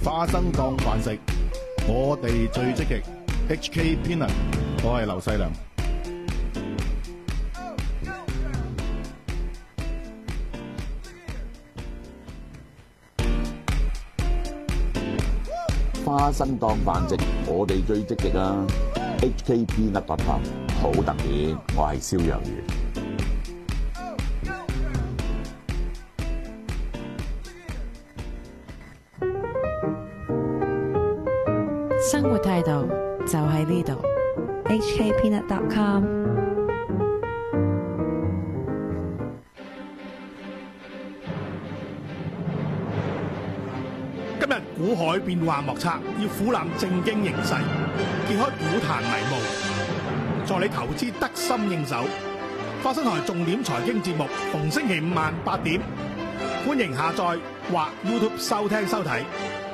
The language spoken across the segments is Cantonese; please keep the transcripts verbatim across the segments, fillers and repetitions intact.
花生當飯食，我哋最積極。H K Peanut， 我係劉細良。 花生當飯食，我哋最積極啊 ！H K Peanut 特輯好特別，我係蕭若元。 生活態度就喺呢度 H K Peanut dot com。 今日股海變幻莫測，要俯瞰正經形勢，揭開股壇迷霧，助你投資得心應手。花生台重點財經節目，逢星期五晚八點，歡迎下載或 YouTube 收聽收睇。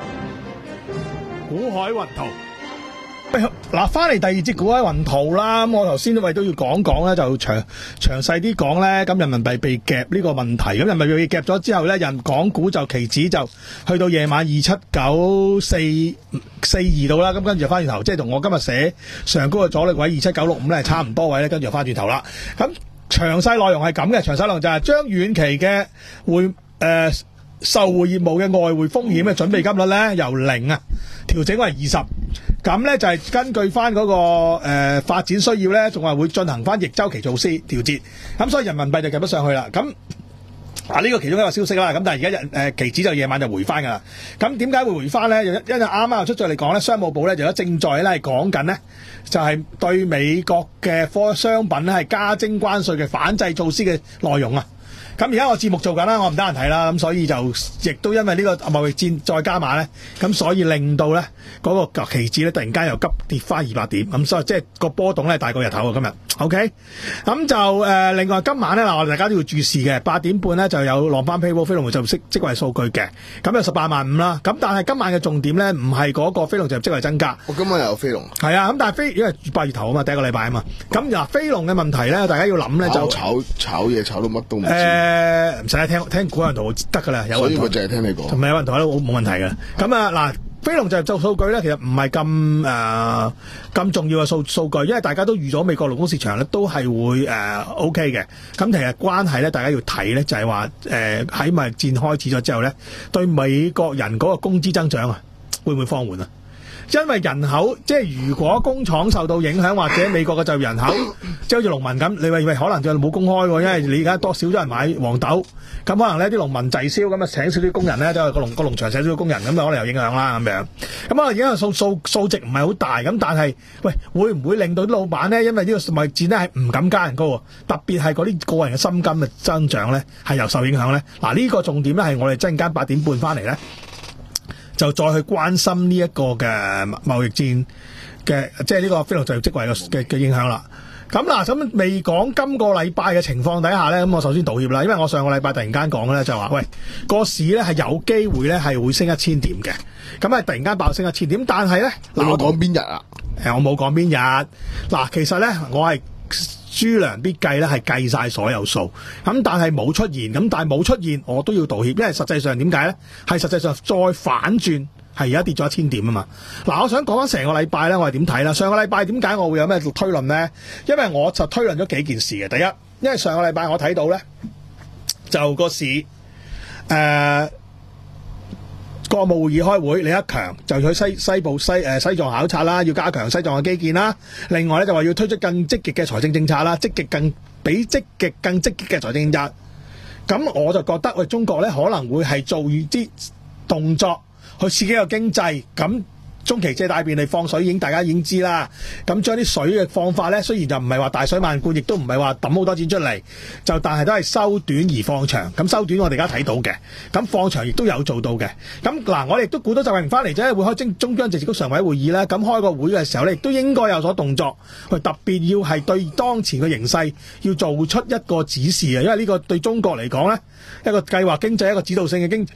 股海雲圖，嗱，翻嚟第二節股海雲圖啦。咁我頭先都為都要講講咧，就詳詳細啲講咧。咁人民幣被夾呢個問題，咁人民幣被夾咗之後咧，人港股就期指就去到夜晚二七九四四二度啦。咁跟住就翻轉頭，即係同我今日寫上高嘅阻力位二七九六五咧，差唔多位咧，跟住就翻轉頭啦。咁詳細內容係咁嘅，詳細內容就係將遠期嘅匯誒售匯業務嘅外匯風險嘅準備金率咧，由零啊調整為二十。咁咧就係根據翻嗰個誒發展需要咧，仲係會進行翻逆周期措施調節。咁所以人民幣就夾得上去啦。咁啊呢個其中一個消息啦。咁但係而家日誒期指就夜晚就回翻噶啦。咁點解會回翻咧？因為啱啱又出咗嚟講咧，商務部咧就有正在咧係講緊咧，就係對美國嘅科商品咧係加徵關稅嘅反制措施嘅內容啊。咁而家我節目做緊啦，我唔得閒睇啦，咁所以就亦都因為呢個貿易戰再加碼咧，咁所以令到咧嗰個期指咧突然間又急跌翻二百點，咁所以即係個波動咧大過日頭啊今日 ，OK， 咁就誒、呃、另外今晚咧嗱，我哋大家都要注視嘅，八點半咧就有浪翻 payroll 非農就業職位數據嘅，咁有十八萬五啦，咁但係今晚嘅重點咧唔係嗰個非農就業職位增加， 我今晚又有非農， 係啊，咁但係非因為八月頭啊嘛，第一個禮拜啊嘛，咁嗱非農嘅問題咧，大家要諗咧就炒炒嘢炒到乜都唔知。 誒唔使聽聽股人圖得噶啦，有所以佢淨係聽你講， 同埋有人圖都冇問題嘅。咁啊嗱，非農就業就數據咧，其實唔係咁誒咁重要嘅數數據，因為大家都預咗美國勞工市場咧都係會誒、呃、OK 嘅。咁其實關係咧，大家要睇咧就係話誒喺貿易戰開始咗之後咧，對美國人嗰個工資增長啊，會唔會放緩啊？因為人口即係如果工廠受到影響，或者美國嘅就業人口，即係好似農民咁，你話喂可能就冇工開喎，因為你而家多少咗人買黃豆，咁可能呢啲農民滯銷，咁啊請少啲工人咧，都係個農個農場請少啲工人，咁啊可能有影響啦咁樣。咁啊影響數數數值唔係好大，咁但係喂會唔會令到啲老闆咧，因為呢個貿易戰咧係唔敢加人工，特別係嗰啲個人嘅薪金嘅增長咧係又受影響咧？嗱、這、呢個重點咧係我哋陣間八點半翻嚟咧。就再去關心呢一個嘅貿易戰嘅，即係呢個非農就業職位嘅嘅影響啦。咁嗱，咁未講今個禮拜嘅情況底下咧，咁我首先道歉啦，因為我上個禮拜突然間講咧就話，喂個市咧係有機會咧係會升一千點嘅，咁啊突然間爆升一千點，但係咧嗱我講邊日啊？ 誒我冇講邊日。嗱其實咧我係豬糧必計咧係計晒所有數，咁但係冇出現，咁但係冇出現我都要道歉，因為實際上點解咧？係實際上再反轉，係而家跌咗一千點啊嘛。嗱，我想講翻成個禮拜咧，我係點睇啦？上個禮拜點解我會有咩推論咧？因為我就推論咗幾件事嘅。第一，因為上個禮拜我睇到咧，就個市誒。呃國務會議開會，李克強就去西西部西誒、呃、西藏考察啦，要加強西藏嘅基建啦。另外咧就話要推出更積極嘅財政政策啦，積極更比積極更積極嘅財政政策。咁我就覺得喂，中國咧可能會係做啲動作去刺激個經濟。咁中期借貸便利放水已經大家已經知啦。咁將啲水嘅放法咧，雖然就唔係話大水漫灌，亦都唔係話抌好多錢出嚟，就但係都係收短而放長。咁收短我哋而家睇到嘅，咁放長亦都有做到嘅。咁嗱，我哋亦都估到習近平翻嚟啫，會開中中央政治局常委會議啦。咁開個會嘅時候咧，亦都應該有所動作，去特別要係對當前嘅形勢要做出一個指示啊。因為呢個對中國嚟講咧，一個計劃經濟，一個指導性嘅經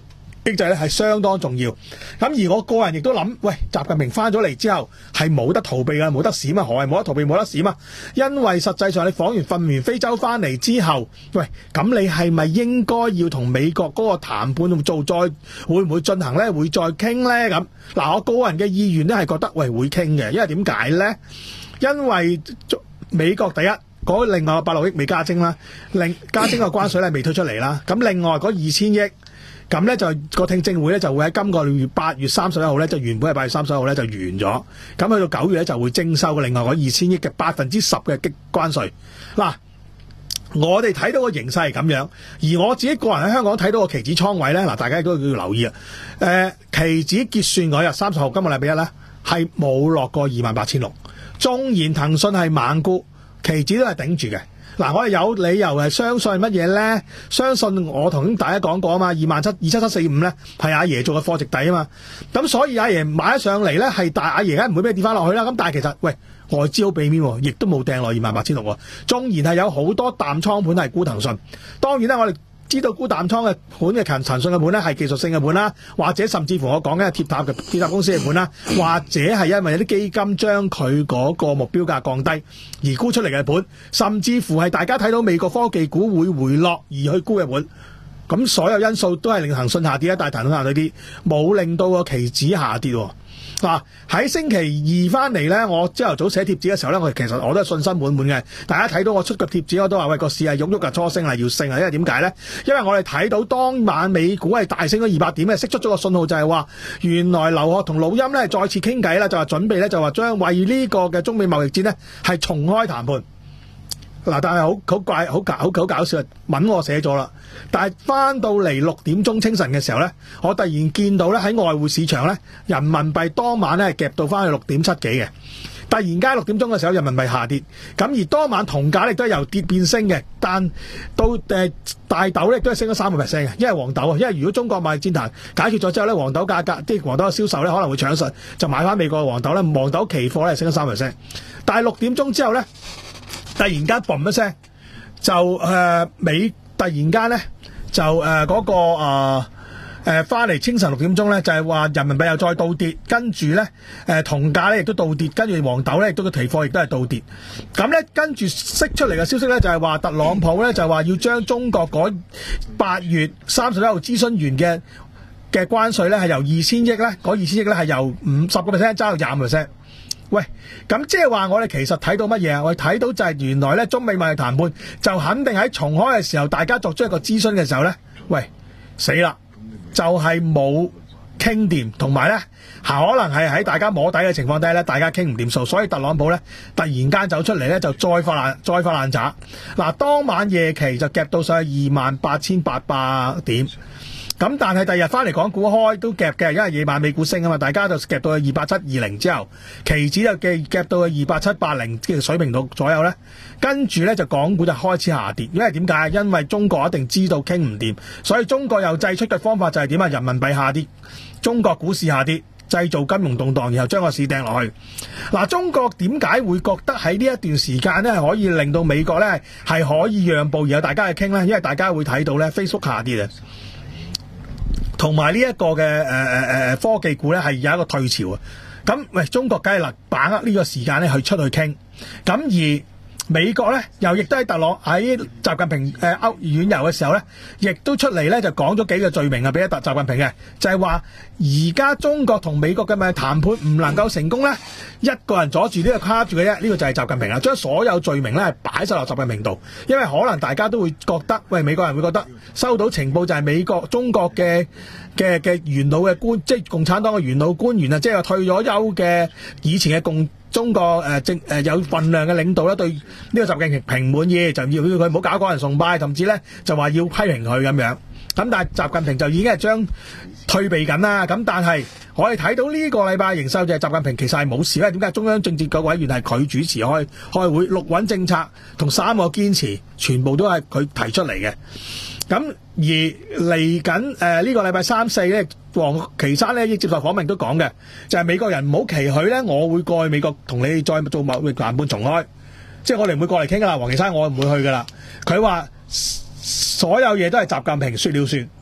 經濟咧係相當重要。咁而我個人亦都諗，喂，習近平翻咗嚟之後係冇得逃避㗎，冇得閃啊！何謂冇得逃避冇得閃啊？因為實際上你訪完瞓完非洲翻嚟之後，喂，咁你係咪應該要同美國嗰個談判做再會唔會進行咧？會再傾咧？咁嗱，我個人嘅意願咧係覺得喂會傾嘅，因為點解咧？因為美國第一嗰另外八六億未加徵啦，另加徵個關稅咧未推出嚟啦，咁另外嗰二千億。咁咧就個聽證會咧就會喺今個月八月三十一號咧，就原本係八月三十一號咧就完咗。咁去到九月咧就會徵收另外嗰二千億嘅百分之十嘅激關稅。嗱，我哋睇到個形勢係咁樣，而我自己個人喺香港睇到個期指倉位咧，嗱，大家都要留意啊。誒、呃，期指結算嗰日三十號，今個禮拜一咧係冇落過二萬八千六。縱然騰訊係猛沽，期指都係頂住嘅。嗱，我哋有理由係相信乜嘢咧？相信我同大家講過啊嘛，二萬七二七七四五咧係阿爺做嘅貨值底啊嘛。咁所以阿爺買咗上嚟咧係大阿爺梗唔會俾佢跌翻落去啦。咁但係其實喂，外資好避免喎，亦都冇掟落二萬八千六喎。縱然係有好多淡倉盤係沽騰訊，當然啦，我哋知道沽淡倉嘅盤嘅騰騰訊嘅盤咧係技術性嘅盤啦，或者甚至乎我講緊係鐵塔嘅鐵塔公司嘅盤啦，或者係因為有啲基金將佢嗰個目標價降低而沽出嚟嘅盤，甚至乎係大家睇到美國科技股會回落而去沽嘅盤。咁所有因素都係令騰訊下跌啦，但係騰訊下跌啲冇令到個期指下跌喎。嗱，喺星期二翻嚟咧，我朝頭早寫貼紙嘅時候咧，我其實我都係信心滿滿嘅。大家睇到我出嘅貼紙，我都話喂，個市係喐喐嘅，初升係要升啊！因為點解咧？因為我哋睇到當晚美股係大升咗二百點嘅，釋出咗個信號就係話，原來劉鶴同老欽咧再次傾偈啦，就話準備咧就話將為呢個嘅中美貿易戰咧係重開談判。嗱，但係好好怪，好搞好好搞笑，文我寫咗啦。但係翻到嚟六點鐘清晨嘅時候咧，我突然見到咧喺外匯市場咧，人民幣當晚咧係夾到翻去六點七幾嘅。突然間六點鐘嘅時候，人民幣下跌，咁而當晚銅價亦都係由跌變升嘅。但到誒、呃、大豆咧都係升咗三個 percent 嘅，因為黃豆啊，因為如果中國貿易戰談解決咗之後咧，黃豆價格即係黃豆嘅銷售咧可能會搶實，就買翻美國嘅黃豆咧，黃豆期貨咧升咗三個 percent。但係六點鐘之後咧，突然間嘣一聲，就誒、呃、美突然間咧就誒嗰、呃那個誒誒翻嚟清晨六點鐘咧，就係、是、話人民幣又再倒跌，跟住咧誒銅價咧亦都倒跌，跟住黃豆咧亦都個期貨亦都係倒跌。咁咧跟住釋出嚟嘅消息咧就係、是、話特朗普咧就話要將中國嗰八月三十一號諮詢完嘅嘅關稅咧係由二千億咧嗰二千億咧係由五十個 percent 揸到廿五 percent。喂，咁即係話我哋其實睇到乜嘢啊？我哋睇到就係原來咧中美貿易談判就肯定喺重開嘅時候，大家作出一個諮詢嘅時候咧，喂死啦，就係冇傾掂，同埋咧可能係喺大家摸底嘅情況底下咧，大家傾唔掂數，所以特朗普咧突然間走出嚟咧就再發爛再發爛渣。嗱，當晚夜期就夾到上去二萬八千八百點。咁但係第二日翻嚟港股開都夾嘅，因為夜晚美股升啊嘛，大家就夾到去二八七二零之後，期指就夾夾到去二八七八零嘅水平度左右咧，跟住咧就港股就開始下跌，因為點解？因為中國一定知道傾唔掂，所以中國又製出嘅方法就係點啊？人民幣下跌，中國股市下跌，製造金融動盪，然後將個市掟落去。嗱，中國點解會覺得喺呢一段時間咧係可以令到美國咧係可以讓步，然後大家去傾咧？因為大家會睇到咧 Facebook 下跌啊。同埋呢一個嘅誒誒誒科技股咧係有一個退潮啊！咁喂，中國梗係嗱把握呢個時間咧去出去傾，咁而美國咧又亦都喺特朗喺習近平誒歐遠遊嘅時候咧，亦都出嚟咧就講咗幾個罪名啊，俾咗習近平嘅，就係話而家中國同美國嘅咪談判唔能夠成功咧，一個人阻住呢個卡住嘅啫，呢、這個就係習近平啦，將所有罪名咧係擺晒落習近平度，因為可能大家都會覺得，喂，美國人會覺得收到情報就係美國中國嘅嘅嘅元老嘅官，即係共產黨嘅元老官員啊，即係退咗休嘅以前嘅共。中國誒政誒有份量嘅領導咧，對呢個習近平唔滿意，就要要佢唔好搞港人崇拜，甚至咧就話要批評佢咁樣。咁但係習近平就已經係將退避緊啦。咁但係我哋睇到呢個禮拜營收就係習近平其實係冇事咧。點解？中央政治局委員係佢主持開開會，六穩政策同三個堅持，全部都係佢提出嚟嘅。咁而嚟緊誒呢個禮拜三四咧，王岐山咧亦接受訪問都講嘅，就係、是、美國人唔好期許咧，我會過去美國同你再做貿易談判重開，即係我哋唔會過嚟傾噶啦。王岐山我唔會去噶啦。佢話所有嘢都係習近平說了算。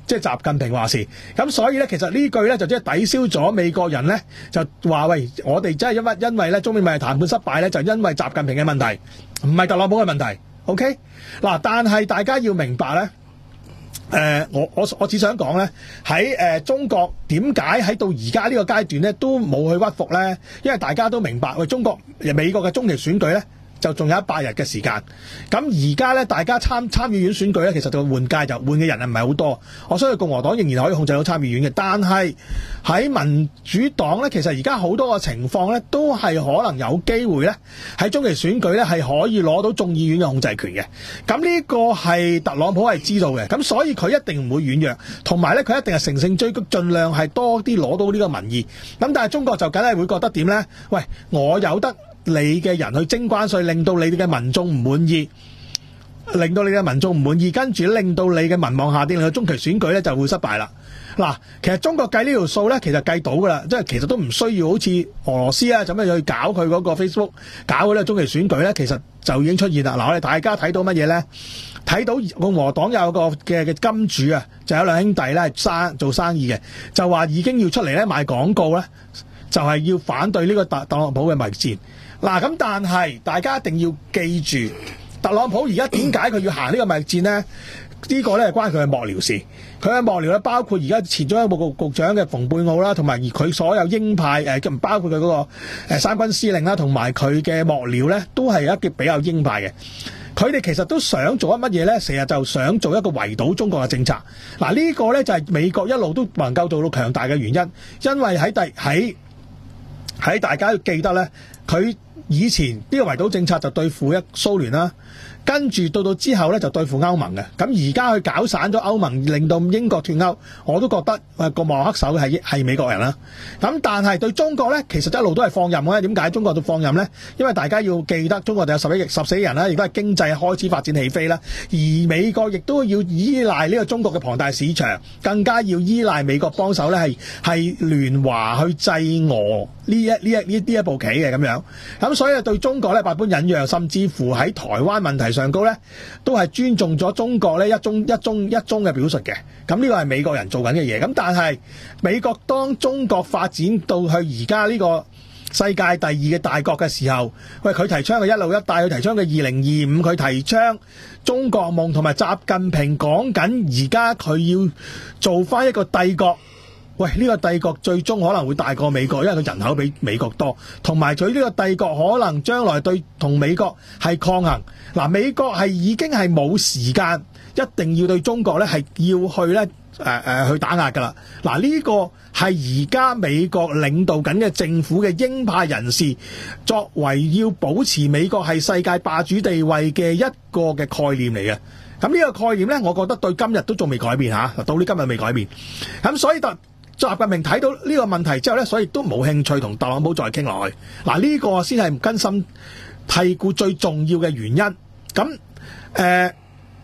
即係習近平話事。咁所以咧，其實呢句咧就即係抵消咗美國人咧就話喂，我哋真係因為因為咧中美貿易談判失敗咧，就因為習近平嘅問題，唔係特朗普嘅問題。OK 嗱，但係大家要明白咧。誒、呃，我我我只想講咧，喺誒、呃、中國點解喺到而家呢個階段咧都冇去屈服咧？因為大家都明白，喂，中國美國嘅中期選舉咧就仲有一百日嘅時間。咁而家咧，大家參參議院選舉咧，其實就換屆就換嘅人係唔係好多。我相信共和黨仍然可以控制到參議院嘅，但係喺民主黨咧，其實而家好多個情況咧，都係可能有機會咧喺中期選舉咧係可以攞到眾議院嘅控制權嘅。咁呢個係特朗普係知道嘅，咁所以佢一定唔會軟弱，同埋咧佢一定係乘勝追擊，盡量係多啲攞到呢個民意。咁但係中國就梗係會覺得點咧？喂，我有得你嘅人去徵關稅，令到你哋嘅民眾唔滿意，令到你嘅民眾唔滿意，跟住令到你嘅民望下跌，令到中期選舉咧就會失敗啦。嗱，其實中國計呢條數咧，其實計到噶啦，即係其實都唔需要好似俄羅斯啊咁樣去搞佢嗰個 Facebook 搞嗰啲中期選舉咧，其實就已經出現啦。嗱，我哋大家睇到乜嘢咧？睇到共和黨有個嘅嘅金主啊，就有兩兄弟咧生做生意嘅，就話已經要出嚟咧賣廣告咧，就係要反對呢個特特朗普嘅貿易戰。嗱，咁但係大家一定要記住，特朗普而家點解佢要行呢個貿易戰呢？呢、呢個咧係關佢嘅幕僚事。佢嘅幕僚咧包括而家前中央部局局長嘅蓬佩奧啦，同埋而佢所有鷹派誒，包括佢嗰個誒三軍司令啦，同埋佢嘅幕僚咧，都係一啲比較鷹派嘅。佢哋其實都想做一乜嘢咧？成日就想做一個圍堵中國嘅政策。嗱，呢個咧就係美國一路都能夠做到強大嘅原因，因為喺第喺喺大家要記得咧，佢以前呢個圍堵政策就對付一蘇聯啦。跟住到到之後咧就對付歐盟嘅，咁而家佢搞散咗歐盟，令到英國脫歐，我都覺得誒個幕後黑手係係美國人啦。咁但係對中國咧，其實一路都係放任嘅。點解中國都放任咧？因為大家要記得，中國就有十一億十四億人啦，亦都係經濟開始發展起飛啦。而美國亦都要依賴呢個中國嘅龐大市場，更加要依賴美國幫手咧，係係聯華去制俄呢一呢一呢呢一步棋嘅咁樣。咁所以對中國咧百般忍讓，甚至乎喺台灣問題上高咧，都係尊重咗中國咧一中一中一中嘅表述嘅。咁呢個係美國人做緊嘅嘢。咁但係美國當中國發展到去而家呢個世界第二嘅大國嘅時候，喂，佢提倡嘅一路一帶，佢提倡嘅二零二五，佢提倡中國夢，同埋習近平講緊而家佢要做翻一個帝國。喂，呢個帝國最終可能會大過美國，因為佢人口比美國多，同埋佢呢個帝國可能將來對同美國係抗衡。嗱，美國係已經係冇時間，一定要對中國咧係要去咧誒誒去打壓㗎啦。嗱，呢個係而家美國領導緊嘅政府嘅鷹派人士，作為要保持美國係世界霸主地位嘅一個嘅概念嚟嘅。咁呢個概念咧，我覺得對今日都仲未改變嚇，到呢今日未改變。咁所以特習近平睇到呢個問題之後咧，所以都冇興趣同特朗普再傾落去。嗱，呢個先係根深蒂固最重要嘅原因。咁誒、呃，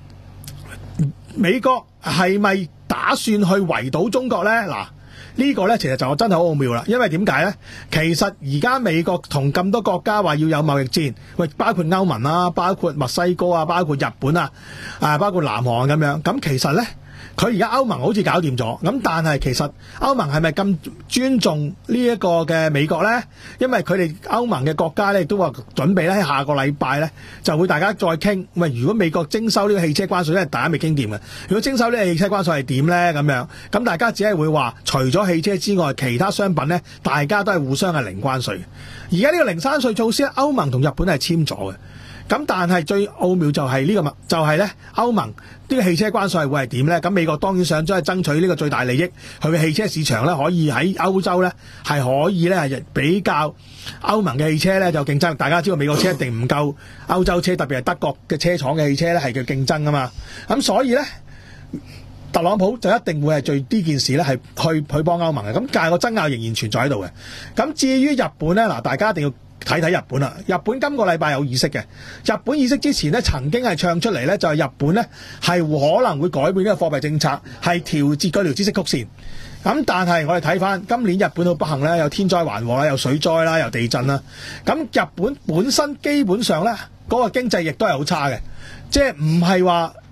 美國係咪打算去圍堵中國咧？嗱，呢個咧其實就真係好奧妙啦。因為點解咧？其實而家美國同咁多國家話要有貿易戰，喂，包括歐盟啊，包括墨西哥啊，包括日本啊，啊，包括南韓咁樣。咁其實咧，佢而家歐盟好似搞掂咗，咁但係其實歐盟係咪咁尊重呢一個嘅美國呢？因為佢哋歐盟嘅國家咧都話準備咧喺下個禮拜咧就會大家再傾。喂，如果美國徵收呢個汽車關稅，因為大家未傾掂嘅，如果徵收呢個汽車關稅係點呢？咁樣，咁大家只係會話除咗汽車之外，其他商品呢，大家都係互相係零關稅。而家呢個零關稅措施，歐盟同日本係簽咗嘅。咁但係最奧妙就係呢、這個就係咧歐盟呢個汽車關稅會係點咧？咁美國當然想將係爭取呢個最大利益，佢嘅汽車市場咧可以喺歐洲咧係可以咧係比較歐盟嘅汽車咧就競爭。大家知道美國車一定唔夠歐洲車，特別係德國嘅車廠嘅汽車咧係叫競爭㗎嘛。咁所以咧特朗普就一定會係最呢件事咧係去去幫歐盟嘅。咁但係個爭拗仍然存在喺度嘅。咁至於日本咧，嗱，大家一定要睇睇日本啦，日本今個禮拜有議息嘅。日本議息之前咧，曾經係唱出嚟咧，就係日本咧係可能會改變呢個貨幣政策，係調節嗰條孳息曲線。咁但係我哋睇翻今年日本好不幸咧，有天災橫禍啦，有水災啦，有地震啦。咁日本本身基本上咧嗰個經濟亦都係好差嘅，即係唔係話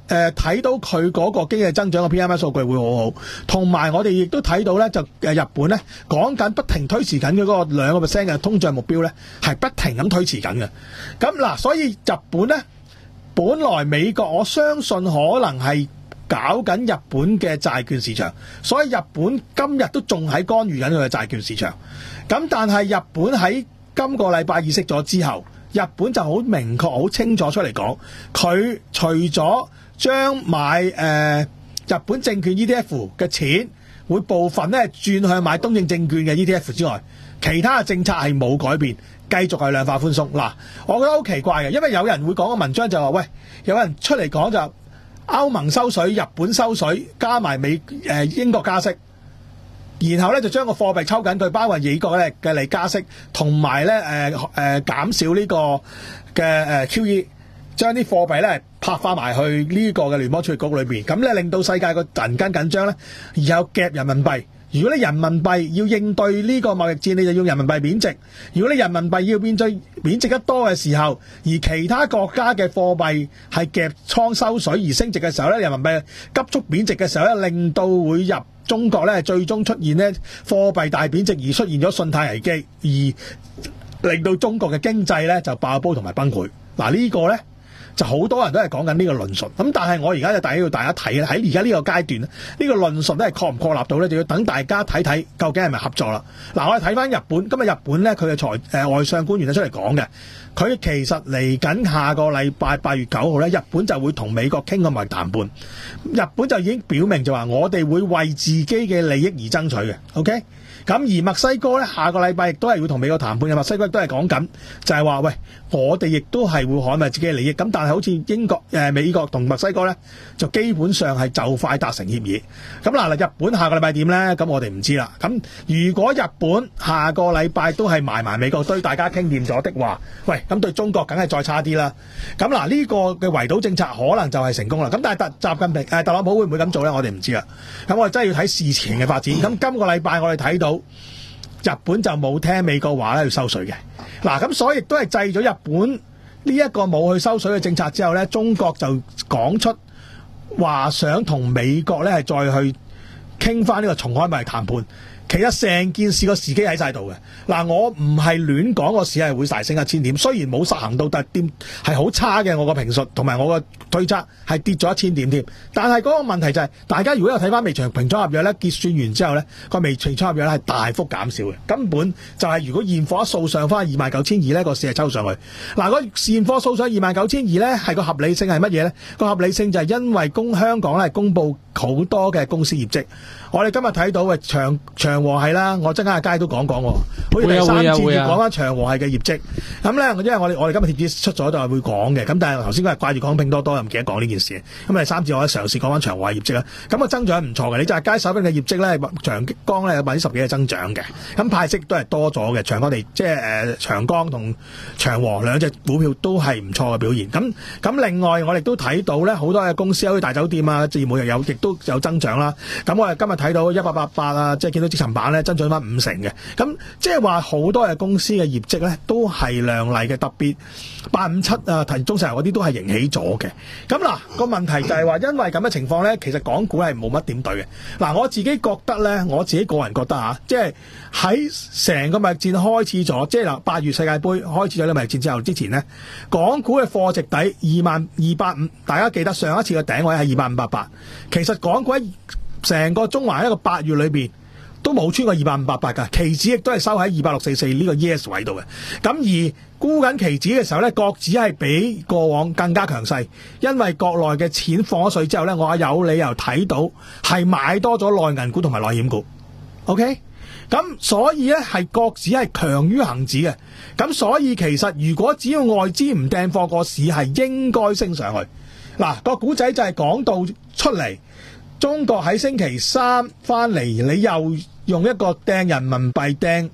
誒睇到佢嗰個經濟增長嘅 P M I 數據會好好，同埋我哋亦都睇到咧，就誒日本咧講緊不停推遲緊嘅嗰個兩個 percent 嘅通脹目標咧，係不停咁推遲緊嘅。咁嗱，所以日本咧，本來美國我相信可能係搞緊日本嘅債券市場，所以日本今日都仲喺干預緊佢嘅債券市場。咁但係日本喺今個禮拜議息咗之後，日本就好明確、好清楚出嚟講，佢除咗將買誒、呃、日本證券 E T F 嘅錢會部分咧轉向買東證證券嘅 E T F 之外，其他嘅政策係冇改變，繼續係量化寬鬆。嗱，我覺得好奇怪嘅，因為有人會講個文章就話，喂，有人出嚟講就歐盟收水、日本收水，加埋美誒、呃、英國加息。然後咧就將個貨幣抽緊佢，包括美國咧嘅嚟加息，同埋咧誒誒減少呢個嘅誒 Q E， 將啲貨幣咧拍翻埋去呢個嘅聯邦儲備局裏邊，咁咧令到世界個銀根緊張咧，然後夾人民幣。如果你人民幣要應對呢個貿易戰，你就用人民幣貶值；如果你人民幣要變最貶值得多嘅時候，而其他國家嘅貨幣係夾倉收水而升值嘅時候咧，人民幣急速貶值嘅時候咧，令到會入中國咧最終出現咧貨幣大貶值而出現咗信貸危機，而令到中國嘅經濟咧就爆煲同埋崩潰。嗱，呢個咧就好多人都係講緊呢個論述，咁但係我而家就帶要大家睇咧，喺而家呢個階段呢、呢個論述咧係確唔確立到咧，就要等大家睇睇究竟係咪合作啦。嗱，我哋睇翻日本，今日日本咧佢嘅財誒外相官員咧出嚟講嘅，佢其實嚟緊下，下個禮拜八月九號咧，日本就會同美國傾個貿易談判，日本就已經表明就話我哋會為自己嘅利益而爭取嘅 ，OK？咁而墨西哥咧，下個禮拜亦都係會同美國談判嘅。墨西哥都係講緊，就係話喂，我哋亦都係會捍衞自己嘅利益。咁但係好似英國、誒、呃、美國同墨西哥咧，就基本上係就快達成協議。咁嗱嗱，日本下個禮拜點咧？咁我哋唔知啦。咁如果日本下個禮拜都係埋埋美國堆，大家傾掂咗的話，喂，咁對中國梗係再差啲啦。咁嗱，呢個嘅圍堵政策可能就係成功啦。咁但係特習近平誒、呃、特朗普會唔會咁做咧？我哋唔知啦。咁我哋真係要睇事前嘅發展。咁今個禮拜我哋睇到。日本就冇聽美國話咧要收水嘅，嗱咁所以亦都係制咗日本呢一個冇去收水嘅政策之後咧，中國就講出話想同美國咧係再去傾翻呢個重開貿易談判。其實成件事個時機喺晒度嘅，嗱我唔係亂講個市係會大升一千點，雖然冇實行到，但係點係好差嘅。我個評述同埋我個推測係跌咗一千點添。但係嗰個問題就係、是，大家如果有睇翻微長平倉合約咧，結算完之後咧，個微長倉合約咧係大幅減少嘅，根本就係如果現貨一掃上翻二萬九千二咧，個市係抽上去。嗱，個現貨掃上二萬九千二咧，係個合理性係乜嘢咧？個合理性就係因為公香港咧公佈好多嘅公司業績。我哋今日睇到嘅長長和係啦，我真係喺街都講講喎，好似第三次要講翻長和係嘅業績。咁咧，因為我哋我哋今日貼紙出咗就係會講嘅，咁但係頭先嗰日掛住講拼多多又唔記得講呢件事。咁第三次我嘗試講翻長和係業績啦。咁個增長唔錯嘅，你就係街手邊嘅業績咧，長江咧有百分之十幾嘅增長嘅，咁派息都係多咗嘅。長江地即係誒長江同長和兩隻股票都係唔錯嘅表現。咁咁另外我哋都睇到咧，好多嘅公司好似大酒店啊、業務又有亦都有增長啦。咁我哋今日睇到一八八八啊，即係見到積層板咧增長翻五成嘅，咁即係話好多嘅公司嘅業績咧都係亮麗嘅，特別八五七啊、騰中石油嗰啲都係迎起咗嘅。咁嗱個問題就係話，因為咁嘅情況咧，其實港股係冇乜點對嘅。嗱，我自己覺得咧，我自己個人覺得嚇，即係喺成個貿易戰開始咗，即係嗱八月世界盃開始咗呢個貿易戰之後之前咧，港股嘅貨值底二萬二百五，大家記得上一次嘅頂位係二萬五百八，其實港股喺成個中環一個八月裏邊都冇穿過二萬五百八㗎，期指亦都係收喺二百六四四呢個 yes 位度嘅。咁而沽緊期指嘅時候咧，國指係比過往更加強勢，因為國內嘅錢放咗水之後咧，我有理由睇到係買多咗內銀股同埋內險股。OK， 咁所以咧係國指係強於恒指嘅。咁所以其實如果只要外資唔掟貨，個市係應該升上去。嗱，個股仔就係講到出嚟。中國喺星期三翻嚟，你又用一個掟人民幣掟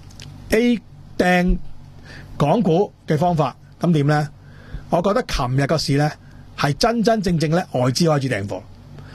A 掟港股嘅方法，咁點呢？我覺得琴日個市呢係真真正正咧外資開始掟貨，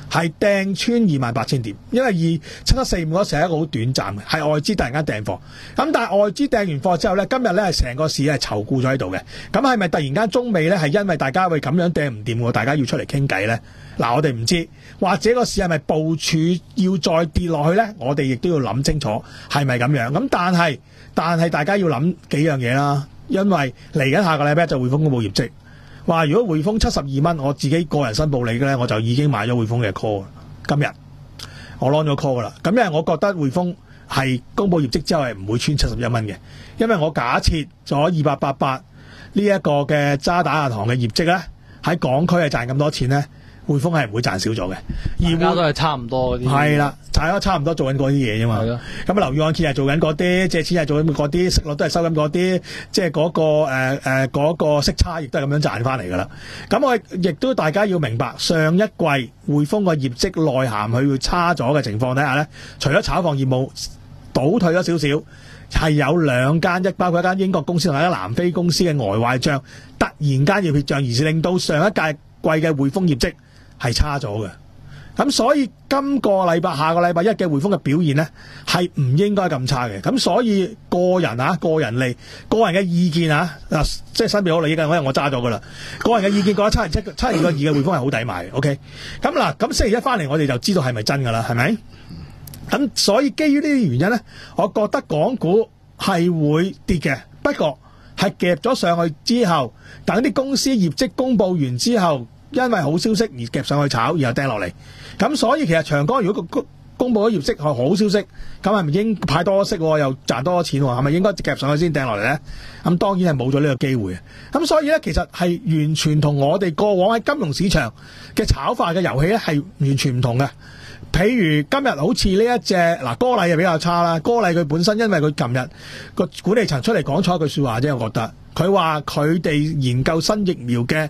係掟穿二萬八千點，因為二七七四五嗰時係一個好短暫嘅，係外資突然間掟貨。咁但係外資掟完貨之後咧，今日咧係成個市係籌固咗喺度嘅。咁係咪突然間中美咧係因為大家會咁樣掟唔掂喎，大家要出嚟傾偈咧？嗱，我哋唔知，或者個市係咪部署要再跌落去咧？我哋亦都要諗清楚係咪咁樣。咁但係但係大家要諗幾樣嘢啦，因為嚟緊下，下個禮拜就匯豐公佈業績。話如果匯豐七十二蚊，我自己個人申報你嘅咧，我就已經買咗匯豐嘅 call。今日我 launch 咗 call 噶啦。咁因為我覺得匯豐係公佈業績之後係唔會穿七十一蚊嘅，因為我假設咗二八八八呢一個嘅渣打銀行嘅業績咧，喺港區係賺咁多錢咧，匯豐係唔會賺少咗嘅。而大家都係差唔多嗰啲。係啦，大家差唔多做緊嗰啲嘢啫嘛。係咯。咁啊，樓宇按揭係做緊嗰啲，借錢係做緊嗰啲，息率都係收緊嗰啲，即係嗰個誒誒嗰個息差亦都係咁樣賺翻嚟噶啦。咁我亦都大家要明白，上一季匯豐個業績內涵佢會差咗嘅情況底下咧，除咗炒房業務倒退咗少少，係有兩間一包括一間英國公司同一間南非公司嘅呆壞帳突然間要撇帳，而是令到上一屆季嘅匯豐業績係差咗嘅。咁所以今個禮拜、下個禮拜一嘅匯豐嘅表現呢，係唔應該咁差嘅。咁所以個人啊、個人利、個人嘅意見啊，嗱，即係新別好利益嘅，因為我揸咗噶啦。個人嘅意見覺得七二七七二個二嘅匯豐係好抵買嘅。OK，咁嗱，咁星期一翻嚟我哋就知道係咪真噶啦，係咪？咁所以基於呢啲原因呢，我覺得港股係會跌嘅，不過係夾咗上去之後，等啲公司業績公佈完之後，因為好消息而夾上去炒，然後掟落嚟。咁所以其實長江如果公公佈咗業績係好消息，咁係咪應派多息又賺多錢，係咪應該夾上去先掟落嚟呢？咁當然係冇咗呢個機會。咁所以呢，其實係完全同我哋過往喺金融市場嘅炒法嘅遊戲呢係完全唔同嘅。譬如今日好似呢一隻嗱，歌禮就比較差啦。歌禮佢本身因為佢琴日個管理層出嚟講錯一句說話啫，我覺得佢話佢哋研究新疫苗嘅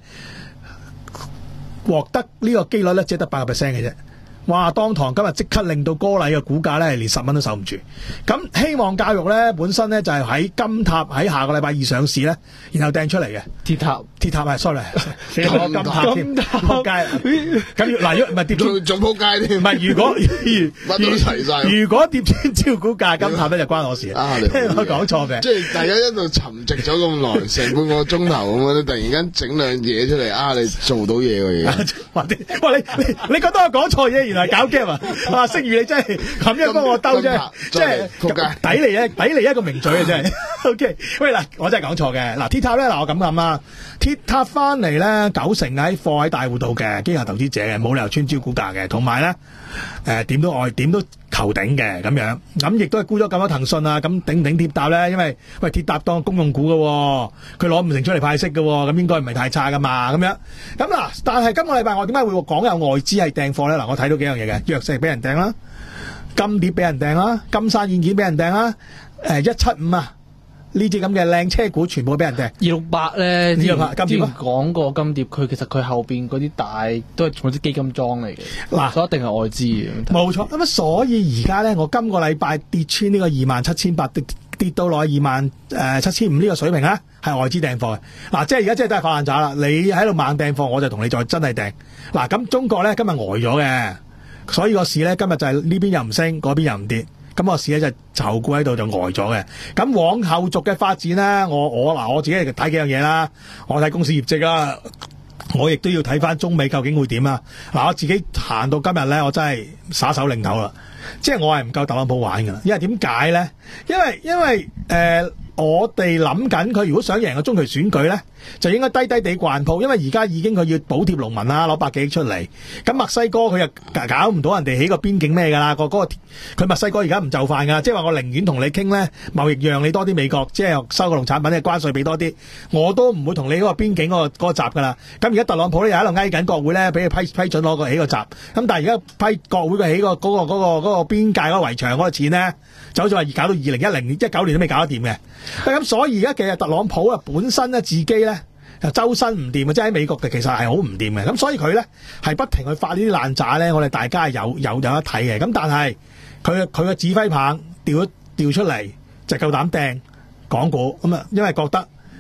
獲得呢個機率咧，只係得八個 percent 嘅啫。哇！當堂今日即刻令到歌禮嘅股價咧，連十蚊都守唔住。咁希望教育咧本身咧就係喺金塔喺下個禮拜二上市咧，然後掟出嚟嘅鐵塔鐵塔係 sorry， 死咗金塔添，撲街咁嗱，如果唔係跌仲仲撲街添， 唔係如果乜都齊晒。 如果跌穿招股價，金塔咧就關我事啊！我講錯嘅， 即係大家一度沉寂咗咁耐，成半個鐘頭咁樣，突然間整兩嘢出嚟啊！你做到嘢嘅嘢， 哇！你你你覺得我講錯嘢？係搞 game 啊！啊，星宇你真係咁樣幫我兜啫，即係抵你一抵你一個名嘴啊！真係。O K， 喂嗱，我真係講錯嘅。嗱，鐵塔咧嗱，我咁諗啊，鐵塔翻嚟咧九成喺貨喺大戶度嘅機構投資者嘅，冇理由穿招股價嘅，同埋咧誒點都愛點都求頂嘅咁樣，咁亦都係沽咗咁多騰訊啊，咁頂唔頂鐵塔咧？因為喂鐵塔當公用股嘅，佢攞五成出嚟派息嘅，咁應該唔係太差噶嘛，咁樣。咁嗱，但係今個禮拜我點解會講有外資係掟貨咧？嗱，我睇到幾樣嘢嘅，藥石俾人掟啦，金蝶俾人掟啦，金山軟件俾人掟啦，誒一七五啊。呢啲咁嘅靚車股全部俾人掟。二六八咧，之前金蝶講過金蝶，佢其實佢後邊嗰啲大都係嗰啲基金莊嚟嘅， 嗱， 所以一定係外資嘅。 冇錯，咁啊，所以而家咧，我今個禮拜跌穿呢個二萬七千八，跌跌到落二萬誒七千五呢個水平咧，係外資掟貨嘅。嗱，即係而家即係都係發爛渣啦。你喺度猛掟貨，我就同你再真係掟。嗱，咁中國咧今日呆咗嘅，所以個市咧今日就係呢邊又唔升，嗰邊又唔跌。咁個市咧就籌股喺度就呆咗嘅。咁往後續嘅發展咧，我我嗱我自己睇幾樣嘢啦。我睇公司業績啦，我亦都要睇翻中美究竟會點啊。嗱，我自己行到今日咧，我真係耍手擰頭啦。即係我係唔夠特朗普玩噶啦。因為點解咧？因為因為誒、呃，我哋諗緊佢如果想贏個中期選舉咧，就應該低低地慣鋪，因為而家已經佢要補貼農民啦，攞百幾億出嚟。咁墨西哥佢又搞唔到人哋起個邊境咩噶啦，個嗰個佢墨西哥而家唔就範噶，即係話我寧願同你傾咧貿易讓你多啲美國，即係收個農產品嘅關稅俾多啲，我都唔會同你嗰個邊境嗰個嗰個閘噶啦。咁而家特朗普咧又喺度挨緊國會咧，俾佢批批准攞個起個閘。咁但係而家批國會佢起個嗰個嗰個嗰個邊界嗰個圍牆嗰個錢咧，就好似話搞到二零一零年一九年都未搞得掂嘅。咁所以而家其實特朗普啊本身咧自己咧就周身唔掂嘅，即係喺美國嘅其實係好唔掂嘅。咁所以佢咧係不停去發呢啲爛渣咧，我哋大家係有有有得睇嘅。咁但係佢佢嘅指揮棒調調出嚟就夠膽掟港股咁啊，因為覺得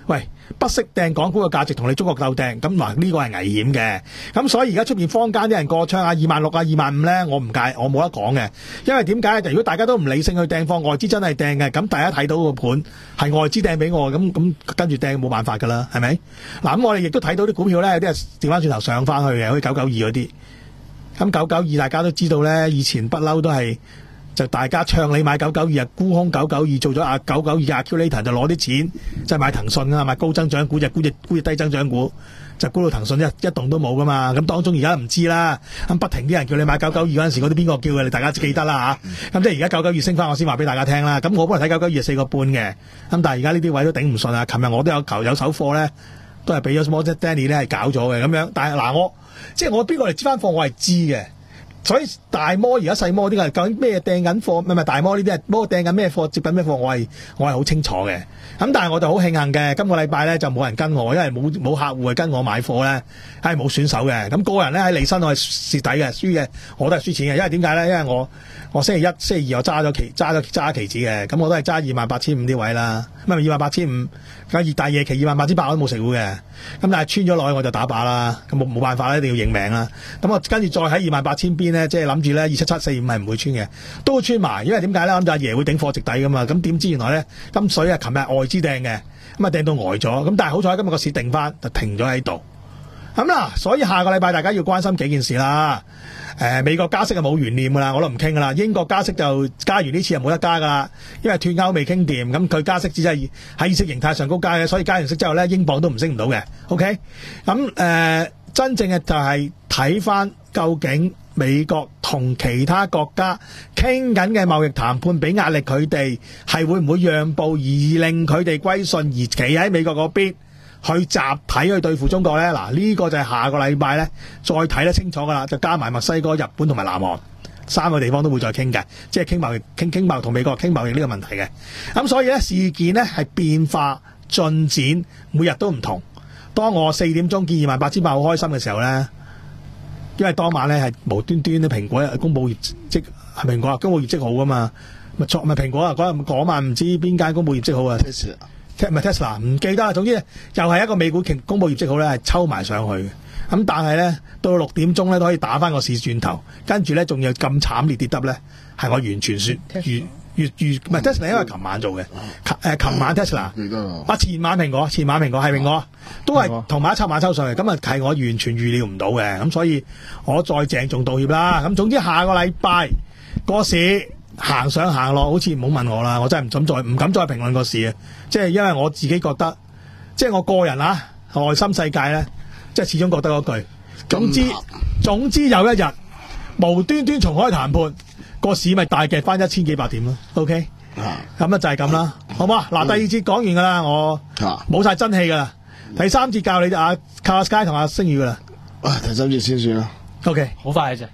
喂，不惜掟港股嘅價值同你中國鬥掟，咁嗱呢個係危險嘅。咁所以而家出邊坊間啲人過槍啊，二萬六啊，二萬五咧，我唔介，我冇得講嘅。因為點解？如果大家都唔理性去掟貨，外資真係掟嘅，咁大家睇到個盤係外資掟俾我，咁咁跟住掟冇辦法㗎啦，係咪？嗱，咁我哋亦都睇到啲股票咧，有啲係調翻轉頭上翻去嘅，好似九九二嗰啲。咁九九二大家都知道咧，以前不嬲都係。就大家唱你買九九二啊，沽空九九二做咗啊九九二嘅 accumulator 就攞啲錢，即係買騰訊啊，買高增長股就沽隻沽隻低增長股，就沽到騰訊一一動都冇噶嘛。咁當中而家唔知啦，咁不停啲人叫你買九九二嗰陣時，嗰啲邊個叫嘅？你大家記得啦嚇。咁即係而家九九二升翻，我先話俾大家聽啦。咁我本來睇九九二係四個半嘅，咁但係而家呢啲位都頂唔順啊。琴日我都有求有手貨咧，都係俾咗 Morgan Stanley 咧係搞咗嘅咁樣。但係嗱我即係我邊個嚟支翻貨，我係知嘅。所以大摩而家細摩啲嘅究竟咩掟緊貨？唔係唔係大摩呢啲係摩掟緊咩貨？接緊咩貨？我係我係好清楚嘅。咁但係我就好慶幸嘅，今個禮拜咧就冇人跟我，因為冇冇客戶係跟我買貨咧，係冇選手嘅。咁、個人咧喺離身我係蝕底嘅，輸嘅我都係輸錢嘅。因為點解咧？因為我我星期一、星期二我揸咗期揸咗揸期指嘅，咁我都係揸二萬八千五啲位啦，咁啊二萬八千五，咁熱大夜期二萬八千八我都冇食糊嘅。咁但係穿咗落去我就打靶啦，咁冇冇辦法啦，一定要認命啦。咁我跟住再喺二萬八千邊咧，即係諗住咧二七七四五係唔會穿嘅，都會穿埋。因為點解咧？諗住阿爺會頂貨值底噶嘛。咁點知原來咧金水啊，琴日外資掟嘅，咁啊掟到呆咗。咁但係好彩今日個市定翻，就停咗喺度。咁啦，所以下個禮拜大家要關心幾件事啦。誒、呃，美國加息就冇懸念噶啦，我都唔傾噶啦。英國加息就加完呢次就冇得加噶啦，因為脫歐未傾掂，咁佢加息只係喺意識形態上高加嘅，所以加完息之後咧，英鎊都唔升唔到嘅。OK，咁誒、呃，真正嘅就係睇翻究竟美國同其他國家傾緊嘅貿易談判，俾壓力佢哋係會唔會讓步而令佢哋歸順，而企喺美國嗰邊去集體去對付中國咧？嗱，呢個就係下個禮拜咧再睇得清楚噶啦，就加埋墨西哥、日本同埋南韓三個地方都會再傾嘅，即係傾貿易、傾傾貿易同美國傾貿易呢個問題嘅。咁所以咧，事件咧係變化進展，每日都唔同。當我四點鐘見二萬八千八好開心嘅時候咧，因為當晚咧係無端端啲蘋果公佈業績，係蘋果啊公佈業績好噶嘛，咪錯咪蘋果啊嗰日嗰晚唔知邊間公佈業績好啊？唔係 Tesla， 唔記得啦。總之又係一個美股公佈業績好咧，係抽埋上去嘅。咁但係咧，到六點鐘咧都可以打翻個市轉頭，跟住咧仲要咁慘烈跌得咧，係我完全説預預預唔係 Tesla， 因為琴晚做嘅。誒，琴晚 Tesla，啊前晚蘋果，前晚蘋果係蘋果，都係同埋一插晚抽上嚟，咁啊係我完全預料唔到嘅。咁所以我再鄭重道歉啦。咁總之下個禮拜個市行上行落，好似唔好問我啦，我真係唔敢再唔敢再評論個市啊！即係因為我自己覺得，即係我個人啊，內心世界咧，即係始終覺得嗰句，總之總之有一日無端端重開談判，個市咪大夾翻一千幾百點咯。OK，咁啊就係咁啦，好唔好啊？嗱，第二節講完噶啦，我冇晒真氣噶啦，第三節教你啊，靠阿 Sky 同阿星宇噶啦。 啊，第三節先算啦。 OK， 好快嘅啫。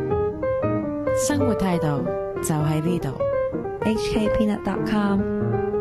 生活態度就喺呢度。 H K Peanut dot com